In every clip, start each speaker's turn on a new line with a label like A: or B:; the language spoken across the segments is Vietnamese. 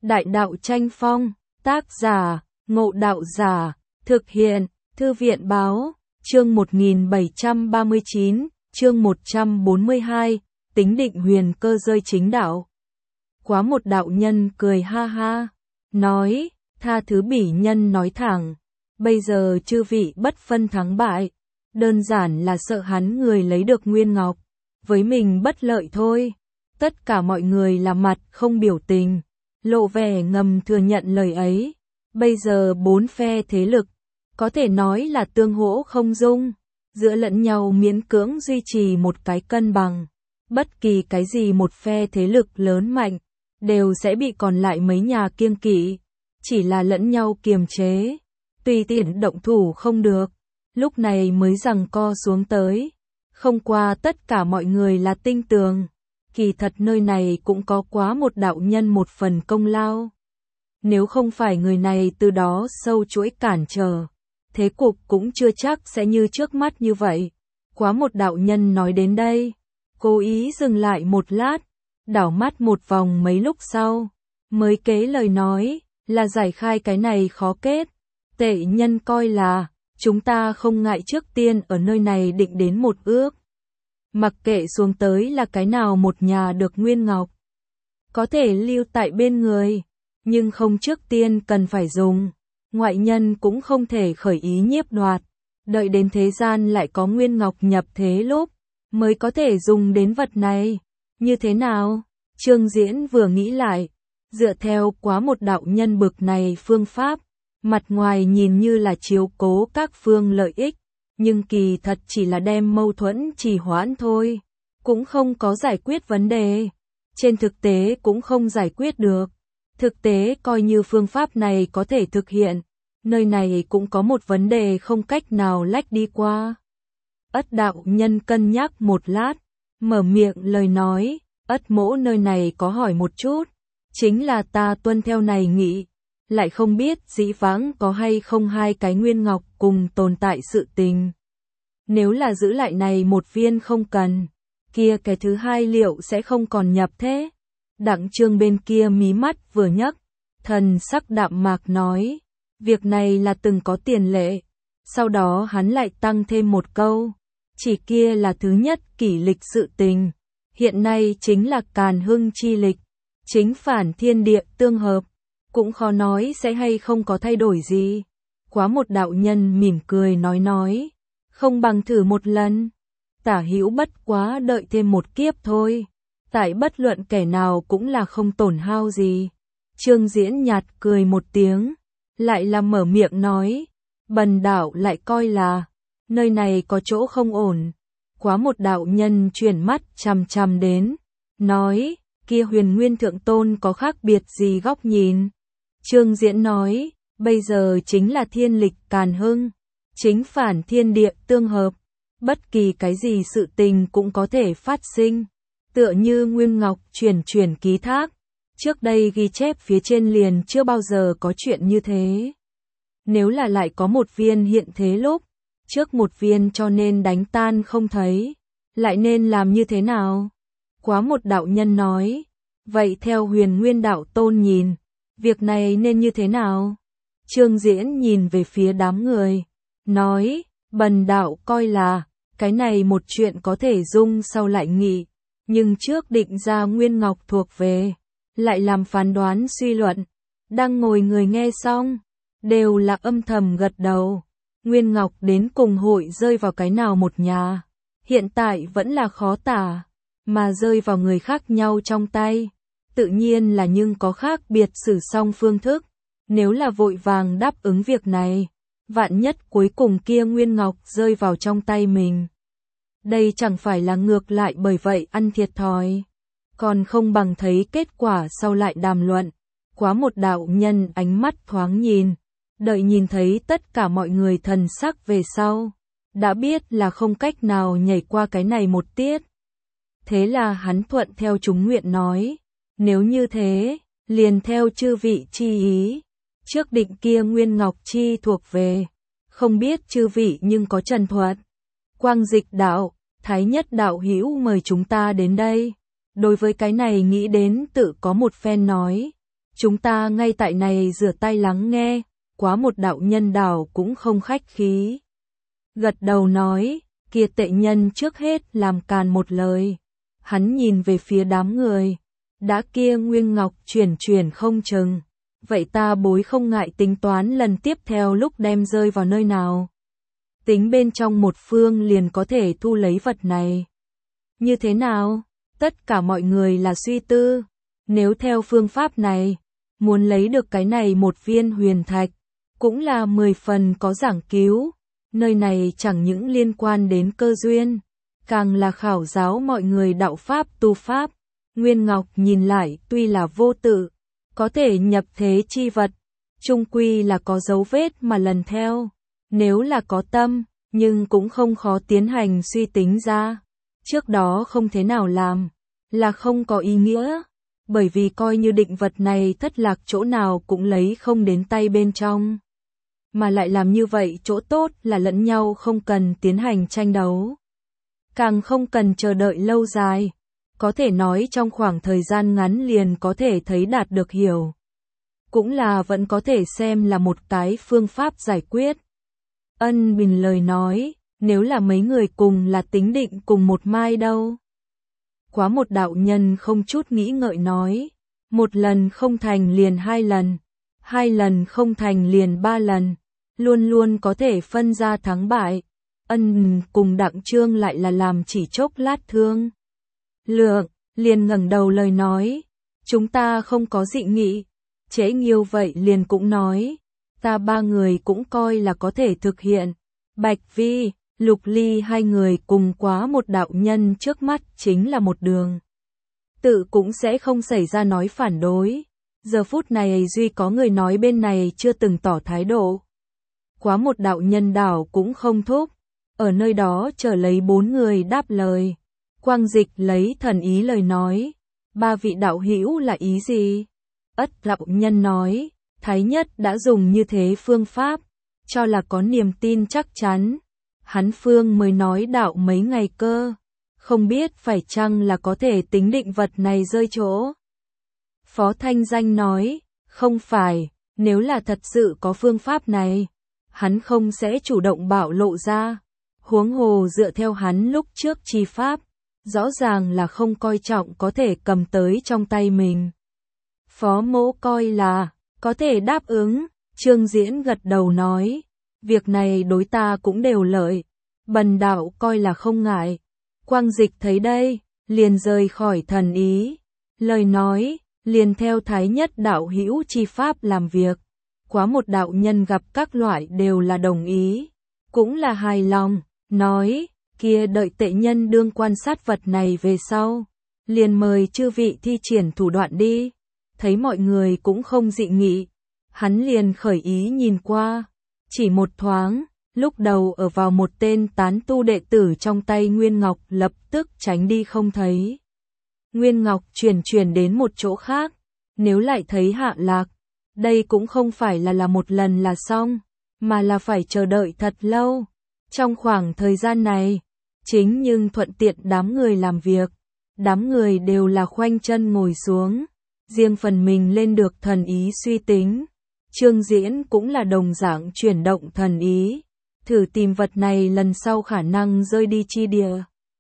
A: Đại đạo tranh phong, tác giả, Ngộ Đạo Giả, thực hiện, Thư viện báo, chương 1739, chương 142, tính định huyền cơ rơi chính đạo. Quá một đạo nhân cười ha ha, nói, tha thứ bỉ nhân nói thẳng, bây giờ chư vị bất phân thắng bại, đơn giản là sợ hắn người lấy được nguyên ngọc, với mình bất lợi thôi. Tất cả mọi người là mặt không biểu tình, lộ vẻ ngầm thừa nhận lời ấy. Bây giờ bốn phe thế lực, có thể nói là tương hỗ không dung, giữa lẫn nhau miễn cưỡng duy trì một cái cân bằng. Bất kỳ cái gì một phe thế lực lớn mạnh, đều sẽ bị còn lại mấy nhà kiêng kỵ, chỉ là lẫn nhau kiềm chế, tùy tiện động thủ không được, lúc này mới giằng co xuống tới. Không qua tất cả mọi người là tinh tường, kỳ thật nơi này cũng có quá một đạo nhân một phần công lao. Nếu không phải người này từ đó sâu chuỗi cản trở, thế cục cũng chưa chắc sẽ như trước mắt như vậy. Quá một đạo nhân nói đến đây, cố ý dừng lại một lát, đảo mắt một vòng mấy lúc sau, mới kế lời nói, là giải khai cái này khó kết. Tệ nhân coi là, chúng ta không ngại trước tiên ở nơi này định đến một ước. Mặc kệ xuống tới là cái nào một nhà được nguyên ngọc, có thể lưu tại bên người, nhưng không trước tiên cần phải dùng. Ngoại nhân cũng không thể khởi ý nhiếp đoạt, đợi đến thế gian lại có nguyên ngọc nhập thế lúc, mới có thể dùng đến vật này. Như thế nào? Trương Diễn vừa nghĩ lại, dựa theo quá một đạo nhân bực này phương pháp, mặt ngoài nhìn như là chiếu cố các phương lợi ích, nhưng kỳ thật chỉ là đem mâu thuẫn trì hoãn thôi, cũng không có giải quyết vấn đề. Trên thực tế cũng không giải quyết được. Thực tế coi như phương pháp này có thể thực hiện, nơi này cũng có một vấn đề không cách nào lách đi qua. Ất đạo nhân cân nhắc một lát, mở miệng lời nói, Ất mỗ nơi này có hỏi một chút, chính là ta tuân theo này nghị, lại không biết dĩ vãng có hay không hai cái nguyên ngọc cùng tồn tại sự tình. Nếu là giữ lại này một viên không cần, kia cái thứ hai liệu sẽ không còn nhập thế? Đặng Trương bên kia mí mắt vừa nhấc, thần sắc đạm mạc nói, việc này là từng có tiền lệ. Sau đó hắn lại tăng thêm một câu, chỉ kia là thứ nhất kỷ lịch sự tình, hiện nay chính là Càn Hưng chi lịch, chính phản thiên địa tương hợp, cũng khó nói sẽ hay không có thay đổi gì. Quá một đạo nhân mỉm cười nói, không bằng thử một lần, tả hữu bất quá đợi thêm một kiếp thôi. Tại bất luận kẻ nào cũng là không tổn hao gì. Trương Diễn nhạt cười một tiếng, lại là mở miệng nói, bần đạo lại coi là, nơi này có chỗ không ổn. Quá một đạo nhân chuyển mắt chằm chằm đến, nói, kia Huyền Nguyên Thượng Tôn có khác biệt gì góc nhìn? Trương Diễn nói, bây giờ chính là thiên lịch Càn Hưng, chính phản thiên địa tương hợp, bất kỳ cái gì sự tình cũng có thể phát sinh. Tựa như Nguyên Ngọc chuyển ký thác, trước đây ghi chép phía trên liền chưa bao giờ có chuyện như thế. Nếu là lại có một viên hiện thế lúc, trước một viên cho nên đánh tan không thấy, lại nên làm như thế nào? Quá một đạo nhân nói, vậy theo Huyền Nguyên đạo tôn nhìn, việc này nên như thế nào? Trương Diễn nhìn về phía đám người, nói, bần đạo coi là, cái này một chuyện có thể dung sau lại nghị. Nhưng trước định ra nguyên ngọc thuộc về, lại làm phán đoán suy luận. Đang ngồi người nghe xong, đều là âm thầm gật đầu. Nguyên ngọc đến cùng hội rơi vào cái nào một nhà, hiện tại vẫn là khó tả, mà rơi vào người khác nhau trong tay, tự nhiên là nhưng có khác biệt xử song phương thức. Nếu là vội vàng đáp ứng việc này, vạn nhất cuối cùng kia nguyên ngọc rơi vào trong tay mình, đây chẳng phải là ngược lại bởi vậy ăn thiệt thòi, còn không bằng thấy kết quả sau lại đàm luận. Quá một đạo nhân ánh mắt thoáng nhìn, đợi nhìn thấy tất cả mọi người thần sắc về sau, đã biết là không cách nào nhảy qua cái này một tiết. Thế là hắn thuận theo chúng nguyện nói, nếu như thế, liền theo chư vị chi ý, trước định kia nguyên ngọc chi thuộc về, không biết chư vị nhưng có trần thuật. Quang Dịch đạo, Thái Nhất đạo hữu mời chúng ta đến đây. Đối với cái này nghĩ đến tự có một phen nói. Chúng ta ngay tại này rửa tay lắng nghe, Quá một đạo nhân đảo cũng không khách khí. Gật đầu nói, kia tệ nhân trước hết làm càn một lời. Hắn nhìn về phía đám người, đã kia Nguyên Ngọc chuyển không chừng. Vậy ta bối không ngại tính toán lần tiếp theo lúc đem rơi vào nơi nào. Tính bên trong một phương liền có thể thu lấy vật này. Như thế nào? Tất cả mọi người là suy tư. Nếu theo phương pháp này, muốn lấy được cái này một viên huyền thạch, cũng là 10 phần có giảng cứu. Nơi này chẳng những liên quan đến cơ duyên, càng là khảo giáo mọi người đạo pháp tu pháp. Nguyên Ngọc nhìn lại tuy là vô tự, có thể nhập thế chi vật, chung quy là có dấu vết mà lần theo. Nếu là có tâm, nhưng cũng không khó tiến hành suy tính ra. Trước đó không thế nào làm, là không có ý nghĩa. Bởi vì coi như định vật này thất lạc chỗ nào cũng lấy không đến tay bên trong. Mà lại làm như vậy chỗ tốt là lẫn nhau không cần tiến hành tranh đấu. Càng không cần chờ đợi lâu dài. Có thể nói trong khoảng thời gian ngắn liền có thể thấy đạt được hiểu. Cũng là vẫn có thể xem là một cái phương pháp giải quyết. Ân Bình lời nói, nếu là mấy người cùng là tính định cùng một mai đâu. Quá một đạo nhân không chút nghĩ ngợi nói, một lần không thành liền 2 lần, 2 lần không thành liền 3 lần, luôn luôn có thể phân ra thắng bại. Ân cùng Đặng Trương lại là làm chỉ chốc lát thương lượng, liền ngẩng đầu lời nói, chúng ta không có dị nghị. Trễ Nghiêu vậy liền cũng nói, ta 3 người cũng coi là có thể thực hiện. Bạch Vi, Lục Ly 2 người cùng Quá một đạo nhân trước mắt chính là một đường. Tự cũng sẽ không xảy ra nói phản đối. Giờ phút này duy có người nói bên này chưa từng tỏ thái độ. Quá một đạo nhân đảo cũng không thúc, ở nơi đó chờ lấy 4 người đáp lời. Quang Dịch lấy thần ý lời nói, 3 vị đạo hữu là ý gì? Ất đạo nhân nói, Thái Nhất đã dùng như thế phương pháp, cho là có niềm tin chắc chắn. Hắn phương mới nói đạo mấy ngày cơ, không biết phải chăng là có thể tính định vật này rơi chỗ. Phó Thanh Danh nói, không phải, nếu là thật sự có phương pháp này, hắn không sẽ chủ động bảo lộ ra. Huống hồ dựa theo hắn lúc trước chi pháp, rõ ràng là không coi trọng có thể cầm tới trong tay mình. Phó Mỗ coi là, có thể đáp ứng, Trương Diễn gật đầu nói, việc này đối ta cũng đều lợi, bần đạo coi là không ngại. Quang Dịch thấy đây, liền rời khỏi thần ý, lời nói, liền theo Thái Nhất đạo hữu chi pháp làm việc. Quá một đạo nhân gặp các loại đều là đồng ý, cũng là hài lòng, nói, kia đợi tệ nhân đương quan sát vật này về sau, liền mời chư vị thi triển thủ đoạn đi. Thấy mọi người cũng không dị nghị, hắn liền khởi ý nhìn qua, chỉ một thoáng, lúc đầu ở vào một tên tán tu đệ tử trong tay Nguyên Ngọc lập tức tránh đi không thấy. Nguyên Ngọc chuyển đến một chỗ khác, nếu lại thấy hạ lạc, đây cũng không phải là một lần là xong, mà là phải chờ đợi thật lâu. Trong khoảng thời gian này, chính nhưng thuận tiện đám người làm việc, đám người đều là khoanh chân ngồi xuống, riêng phần mình lên được thần ý suy tính. Trương Diễn cũng là đồng dạng chuyển động thần ý, thử tìm vật này lần sau khả năng rơi đi chi địa.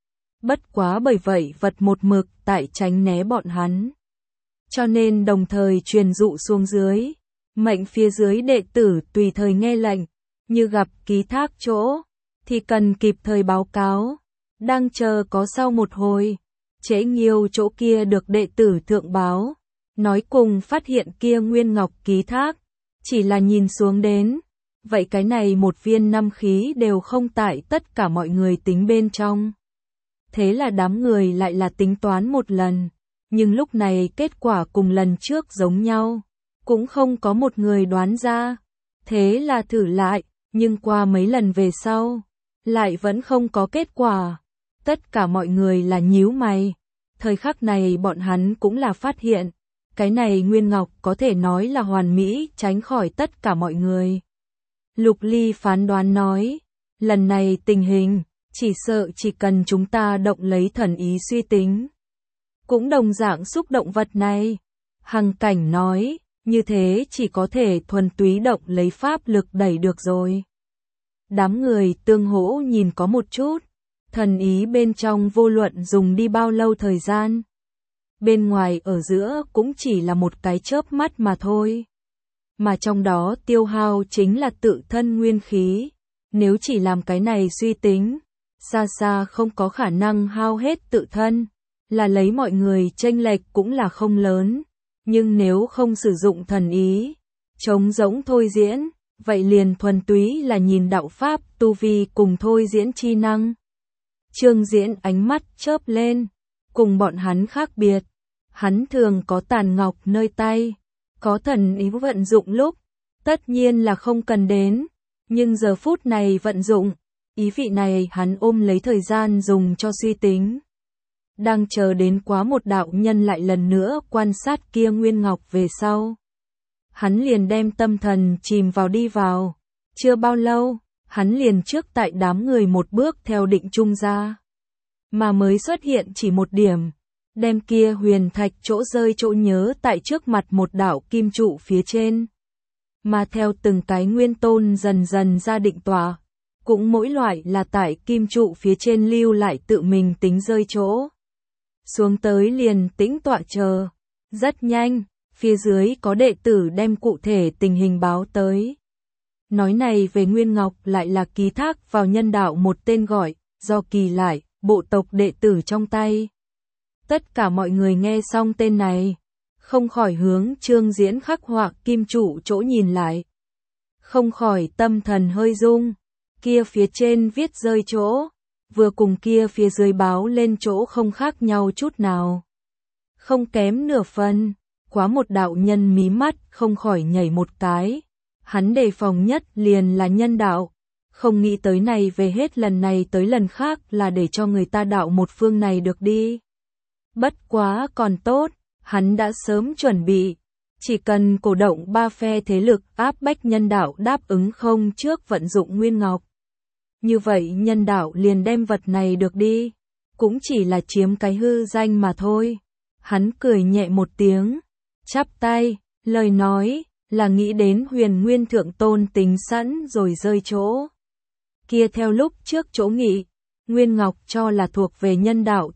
A: Bất quá bởi vậy vật một mực tại tránh né bọn hắn. Cho nên đồng thời truyền dụ xuống dưới, mệnh phía dưới đệ tử tùy thời nghe lệnh, như gặp ký thác chỗ, thì cần kịp thời báo cáo. Đang chờ có sau một hồi, Trễ Nghiêu chỗ kia được đệ tử thượng báo, nói cùng phát hiện kia Nguyên Ngọc ký thác, chỉ là nhìn xuống đến, vậy cái này một viên năm khí đều không tại tất cả mọi người tính bên trong. Thế là đám người lại là tính toán một lần, nhưng lúc này kết quả cùng lần trước giống nhau, cũng không có một người đoán ra. Thế là thử lại, nhưng qua mấy lần về sau, lại vẫn không có kết quả. Tất cả mọi người là nhíu mày. Thời khắc này bọn hắn cũng là phát hiện, cái này Nguyên Ngọc có thể nói là hoàn mỹ tránh khỏi tất cả mọi người. Lục Ly phán đoán nói, lần này tình hình, chỉ sợ chỉ cần chúng ta động lấy thần ý suy tính, cũng đồng dạng xúc động vật này. Hằng Cảnh nói, như thế chỉ có thể thuần túy động lấy pháp lực đẩy được rồi. Đám người tương hỗ nhìn có một chút, thần ý bên trong vô luận dùng đi bao lâu thời gian. Bên ngoài ở giữa cũng chỉ là một cái chớp mắt mà thôi. Mà trong đó tiêu hao chính là tự thân nguyên khí. Nếu chỉ làm cái này suy tính, xa xa không có khả năng hao hết tự thân, là lấy mọi người chênh lệch cũng là không lớn. Nhưng nếu không sử dụng thần ý, trống rỗng thôi diễn, vậy liền thuần túy là nhìn đạo pháp tu vi cùng thôi diễn chi năng. Trương Diễn ánh mắt chớp lên, cùng bọn hắn khác biệt. Hắn thường có tàn ngọc nơi tay, có thần ý vận dụng lúc, tất nhiên là không cần đến, nhưng giờ phút này vận dụng, ý vị này hắn ôm lấy thời gian dùng cho suy tính. Đang chờ đến quá một đạo nhân lại lần nữa quan sát kia nguyên ngọc về sau. Hắn liền đem tâm thần chìm vào đi vào, chưa bao lâu, hắn liền trước tại đám người một bước theo định trung ra. Mà mới xuất hiện chỉ một điểm, đem kia huyền thạch chỗ rơi chỗ nhớ tại trước mặt một đạo kim trụ phía trên. Mà theo từng cái nguyên tôn dần dần ra định tòa, cũng mỗi loại là tại kim trụ phía trên lưu lại tự mình tính rơi chỗ. Xuống tới liền tĩnh tọa chờ. Rất nhanh, phía dưới có đệ tử đem cụ thể tình hình báo tới. Nói này về Nguyên Ngọc lại là ký thác vào nhân đạo một tên gọi, do Kỳ lại, bộ tộc đệ tử trong tay. Tất cả mọi người nghe xong tên này, không khỏi hướng Trương Diễn khắc họa kim trụ chỗ nhìn lại. Không khỏi tâm thần hơi rung, kia phía trên viết rơi chỗ, vừa cùng kia phía dưới báo lên chỗ không khác nhau chút nào. Không kém nửa phần, quá một đạo nhân mí mắt không khỏi nhảy một cái. Hắn đề phòng nhất liền là nhân đạo, không nghĩ tới này về hết lần này tới lần khác là để cho người ta đạo một phương này được đi. Bất quá còn tốt, hắn đã sớm chuẩn bị, chỉ cần cổ động ba phe thế lực áp bách nhân đạo đáp ứng không trước vận dụng Nguyên Ngọc. Như vậy nhân đạo liền đem vật này được đi, cũng chỉ là chiếm cái hư danh mà thôi. Hắn cười nhẹ một tiếng, chắp tay, lời nói là nghĩ đến Huyền Nguyên Thượng Tôn tính sẵn rồi rơi chỗ. Kia theo lúc trước chỗ nghị, Nguyên Ngọc cho là thuộc về nhân đạo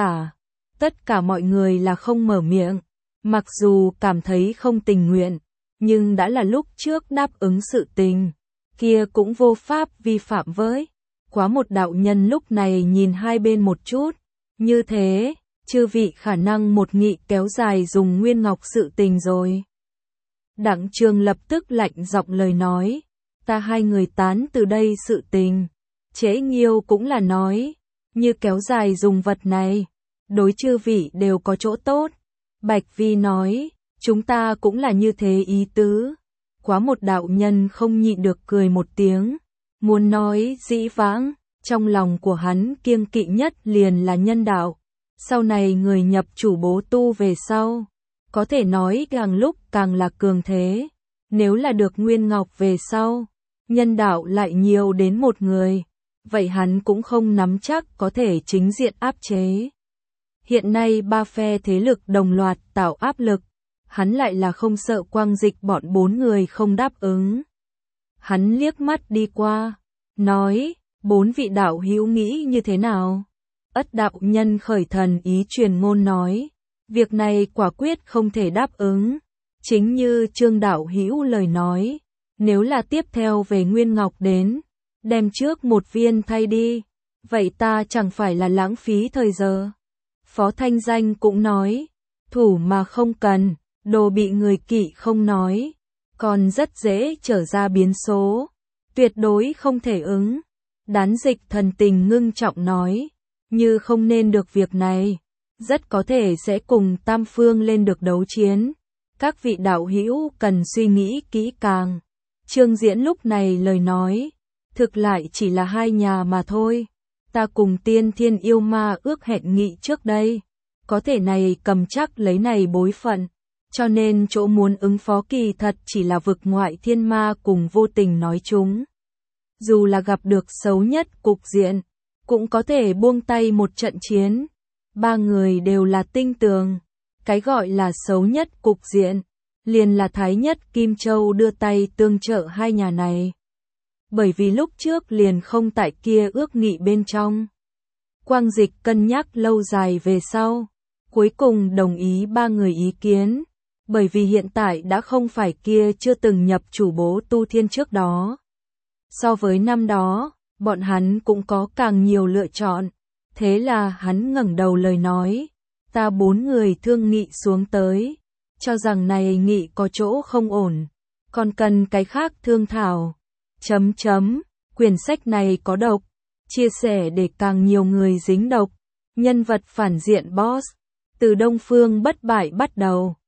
A: tất cả mọi người là không mở miệng, mặc dù cảm thấy không tình nguyện, nhưng đã là lúc trước đáp ứng sự tình, kia cũng vô pháp vi phạm với. Quá một đạo nhân lúc này nhìn hai bên một chút, như thế, chư vị khả năng một nghị kéo dài dùng Nguyên Ngọc sự tình rồi. Đặng Trường lập tức lạnh giọng lời nói, ta hai người tán từ đây sự tình, Chế Nghiêu cũng là nói, như kéo dài dùng vật này, đối chư vị đều có chỗ tốt. Bạch Vi nói, chúng ta cũng là như thế ý tứ. Quá một đạo nhân không nhịn được cười một tiếng, muốn nói dĩ vãng, trong lòng của hắn kiêng kỵ nhất liền là nhân đạo. Sau này người nhập chủ bố tu về sau, có thể nói càng lúc càng là cường thế. Nếu là được Nguyên Ngọc về sau, nhân đạo lại nhiều đến một người, vậy hắn cũng không nắm chắc có thể chính diện áp chế. Hiện nay ba phe thế lực đồng loạt tạo áp lực, hắn lại là không sợ Quang Dịch bọn bốn người không đáp ứng. Hắn liếc mắt đi qua, nói, bốn vị đạo hữu nghĩ như thế nào? Ất đạo nhân khởi thần ý truyền ngôn nói, việc này quả quyết không thể đáp ứng. Chính như Trương đạo hữu lời nói, nếu là tiếp theo về Nguyên Ngọc đến, đem trước một viên thay đi, vậy ta chẳng phải là lãng phí thời giờ. Phó Thanh Danh cũng nói, thủ mà không cần, đồ bị người kỵ không nói, còn rất dễ trở ra biến số, tuyệt đối không thể ứng. Đán Dịch thần tình ngưng trọng nói, như không nên được việc này, rất có thể sẽ cùng Tam Phương lên được đấu chiến. Các vị đạo hữu cần suy nghĩ kỹ càng. Trương Diễn lúc này lời nói, thực lại chỉ là hai nhà mà thôi. Ta cùng Tiên Thiên Yêu Ma ước hẹn nghị trước đây, có thể này cầm chắc lấy này bối phận, cho nên chỗ muốn ứng phó kỳ thật chỉ là vực ngoại thiên ma cùng vô tình nói chúng. Dù là gặp được xấu nhất cục diện, cũng có thể buông tay một trận chiến. Ba người đều là tinh tường, cái gọi là xấu nhất cục diện, liền là Thái Nhất Kim Châu đưa tay tương trợ hai nhà này. Bởi vì lúc trước liền không tại kia ước nghị bên trong. Quang Dịch cân nhắc lâu dài về sau, cuối cùng đồng ý ba người ý kiến, bởi vì hiện tại đã không phải kia chưa từng nhập chủ bố tu thiên trước đó. So với năm đó, bọn hắn cũng có càng nhiều lựa chọn, thế là hắn ngẩng đầu lời nói, ta 4 người thương nghị xuống tới, cho rằng này nghị có chỗ không ổn, còn cần cái khác thương thảo. Quyển sách này có độc, chia sẻ để càng nhiều người dính độc, nhân vật phản diện boss, từ Đông Phương bất bại bắt đầu.